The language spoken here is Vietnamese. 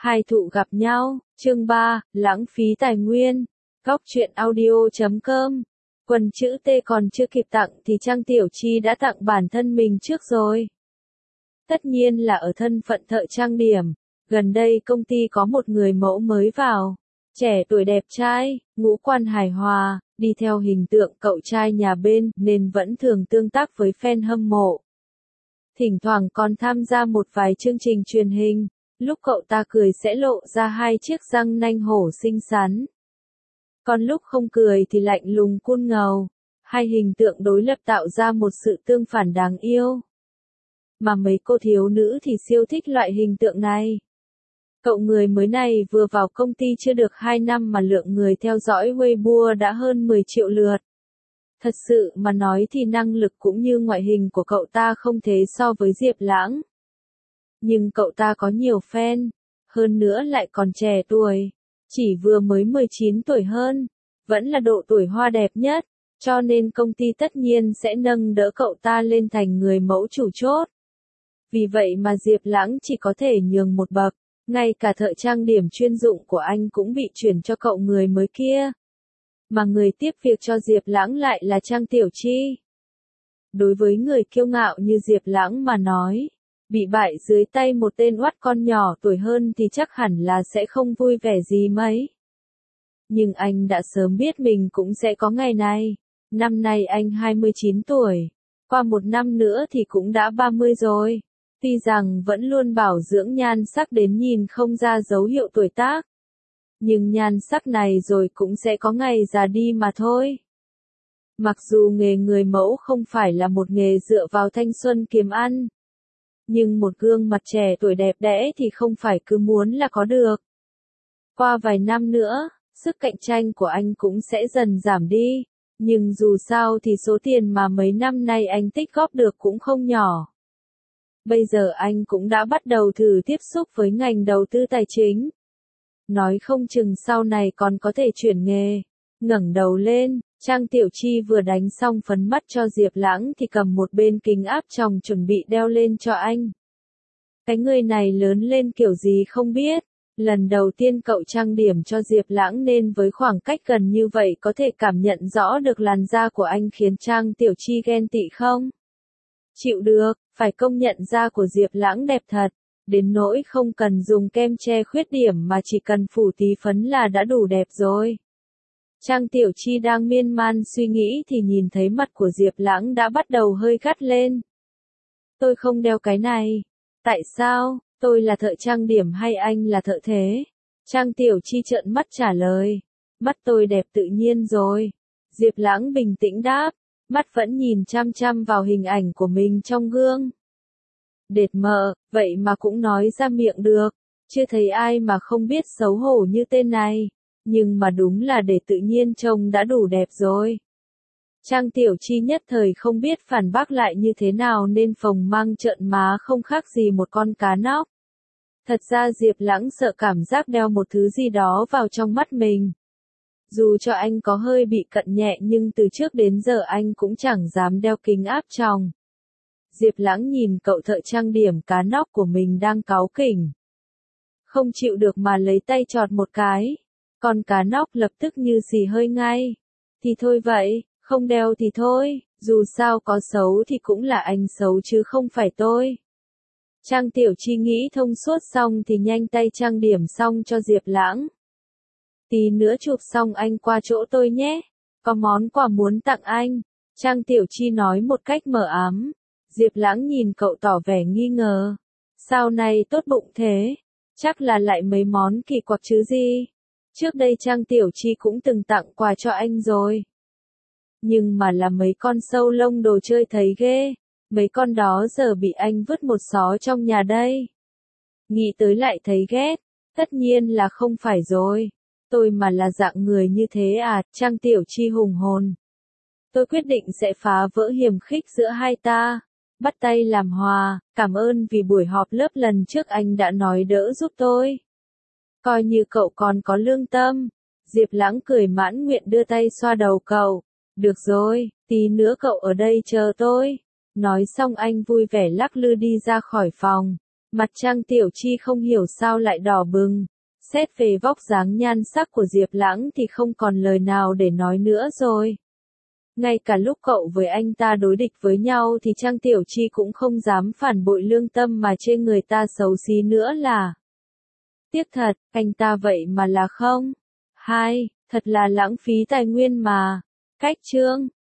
Hai thụ gặp nhau, chương 3, lãng phí tài nguyên. Góc truyện audio.com. Quần chữ T còn chưa kịp tặng thì Trang Tiểu Chi đã tặng bản thân mình trước rồi. Tất nhiên là ở thân phận thợ trang điểm. Gần đây công ty có một người mẫu mới vào. Trẻ tuổi đẹp trai, ngũ quan hài hòa, đi theo hình tượng cậu trai nhà bên nên vẫn thường tương tác với fan hâm mộ. Thỉnh thoảng còn tham gia một vài chương trình truyền hình, lúc cậu ta cười sẽ lộ ra hai chiếc răng nanh hổ xinh xắn. Còn lúc không cười thì lạnh lùng cun ngầu, hai hình tượng đối lập tạo ra một sự tương phản đáng yêu. Mà mấy cô thiếu nữ thì siêu thích loại hình tượng này. Cậu người mới này vừa vào công ty chưa được 2 năm mà lượng người theo dõi Weibo đã hơn 10 triệu lượt. Thật sự mà nói thì năng lực cũng như ngoại hình của cậu ta không thế so với Diệp Lãng. Nhưng cậu ta có nhiều fan, hơn nữa lại còn trẻ tuổi, chỉ vừa mới 19 tuổi hơn, vẫn là độ tuổi hoa đẹp nhất, cho nên công ty tất nhiên sẽ nâng đỡ cậu ta lên thành người mẫu chủ chốt. Vì vậy mà Diệp Lãng chỉ có thể nhường một bậc, ngay cả thợ trang điểm chuyên dụng của anh cũng bị chuyển cho cậu người mới kia. Mà người tiếp việc cho Diệp Lãng lại là Trang Tiểu Chi. Đối với người kiêu ngạo như Diệp Lãng mà nói, bị bại dưới tay một tên oắt con nhỏ tuổi hơn thì chắc hẳn là sẽ không vui vẻ gì mấy. Nhưng anh đã sớm biết mình cũng sẽ có ngày này. Năm nay anh 29 tuổi, qua một năm nữa thì cũng đã 30 rồi. Tuy rằng vẫn luôn bảo dưỡng nhan sắc đến nhìn không ra dấu hiệu tuổi tác. Nhưng nhan sắc này rồi cũng sẽ có ngày già đi mà thôi. Mặc dù nghề người mẫu không phải là một nghề dựa vào thanh xuân kiếm ăn. Nhưng một gương mặt trẻ tuổi đẹp đẽ thì không phải cứ muốn là có được. Qua vài năm nữa, sức cạnh tranh của anh cũng sẽ dần giảm đi. Nhưng dù sao thì số tiền mà mấy năm nay anh tích góp được cũng không nhỏ. Bây giờ anh cũng đã bắt đầu thử tiếp xúc với ngành đầu tư tài chính. Nói không chừng sau này còn có thể chuyển nghề. Ngẩng đầu lên, Trang Tiểu Chi vừa đánh xong phấn mắt cho Diệp Lãng thì cầm một bên kính áp tròng chuẩn bị đeo lên cho anh. Cái người này lớn lên kiểu gì không biết. Lần đầu tiên cậu trang điểm cho Diệp Lãng nên với khoảng cách gần như vậy có thể cảm nhận rõ được làn da của anh khiến Trang Tiểu Chi ghen tị không? Chịu được, phải công nhận da của Diệp Lãng đẹp thật. Đến nỗi không cần dùng kem che khuyết điểm mà chỉ cần phủ tí phấn là đã đủ đẹp rồi. Trang Tiểu Chi đang miên man suy nghĩ thì nhìn thấy mặt của Diệp Lãng đã bắt đầu hơi gắt lên. Tôi không đeo cái này. Tại sao? Tôi là thợ trang điểm hay anh là thợ thế? Trang Tiểu Chi trợn mắt trả lời. Mắt tôi đẹp tự nhiên rồi. Diệp Lãng bình tĩnh đáp. Mắt vẫn nhìn chăm chăm vào hình ảnh của mình trong gương. Đệt mợ, vậy mà cũng nói ra miệng được. Chưa thấy ai mà không biết xấu hổ như tên này. Nhưng mà đúng là để tự nhiên trông đã đủ đẹp rồi. Trang Tiểu Chi nhất thời không biết phản bác lại như thế nào nên phồng mang trợn má không khác gì một con cá nóc. Thật ra Diệp Lãng sợ cảm giác đeo một thứ gì đó vào trong mắt mình. Dù cho anh có hơi bị cận nhẹ nhưng từ trước đến giờ anh cũng chẳng dám đeo kính áp tròng. Diệp Lãng nhìn cậu thợ trang điểm cá nóc của mình đang cáu kỉnh. Không chịu được mà lấy tay chọt một cái. Con cá nóc lập tức như xì hơi ngay. Thì thôi vậy, không đeo thì thôi, dù sao có xấu thì cũng là anh xấu chứ không phải tôi. Trang Tiểu Chi nghĩ thông suốt xong thì nhanh tay trang điểm xong cho Diệp Lãng. Tí nữa chụp xong anh qua chỗ tôi nhé, có món quà muốn tặng anh. Trang Tiểu Chi nói một cách mờ ám. Diệp Lãng nhìn cậu tỏ vẻ nghi ngờ. Sao này tốt bụng thế? Chắc là lại mấy món kỳ quặc chứ gì? Trước đây Trang Tiểu Chi cũng từng tặng quà cho anh rồi. Nhưng mà là mấy con sâu lông đồ chơi thấy ghê. Mấy con đó giờ bị anh vứt một xó trong nhà đây. Nghĩ tới lại thấy ghét. Tất nhiên là không phải rồi. Tôi mà là dạng người như thế à? Trang Tiểu Chi hùng hồn. Tôi quyết định sẽ phá vỡ hiềm khích giữa hai ta. Bắt tay làm hòa, cảm ơn vì buổi họp lớp lần trước anh đã nói đỡ giúp tôi. Coi như cậu còn có lương tâm. Diệp Lãng cười mãn nguyện đưa tay xoa đầu cậu. Được rồi, tí nữa cậu ở đây chờ tôi. Nói xong anh vui vẻ lắc lư đi ra khỏi phòng. Mặt Trang Tiểu Chi không hiểu sao lại đỏ bừng. Xét về vóc dáng nhan sắc của Diệp Lãng thì không còn lời nào để nói nữa rồi. Ngay cả lúc cậu với anh ta đối địch với nhau thì Trang Tiểu Chi cũng không dám phản bội lương tâm mà chê người ta xấu xí nữa là. Tiếc thật, anh ta vậy mà là không. Hai, thật là lãng phí tài nguyên mà. Cách chương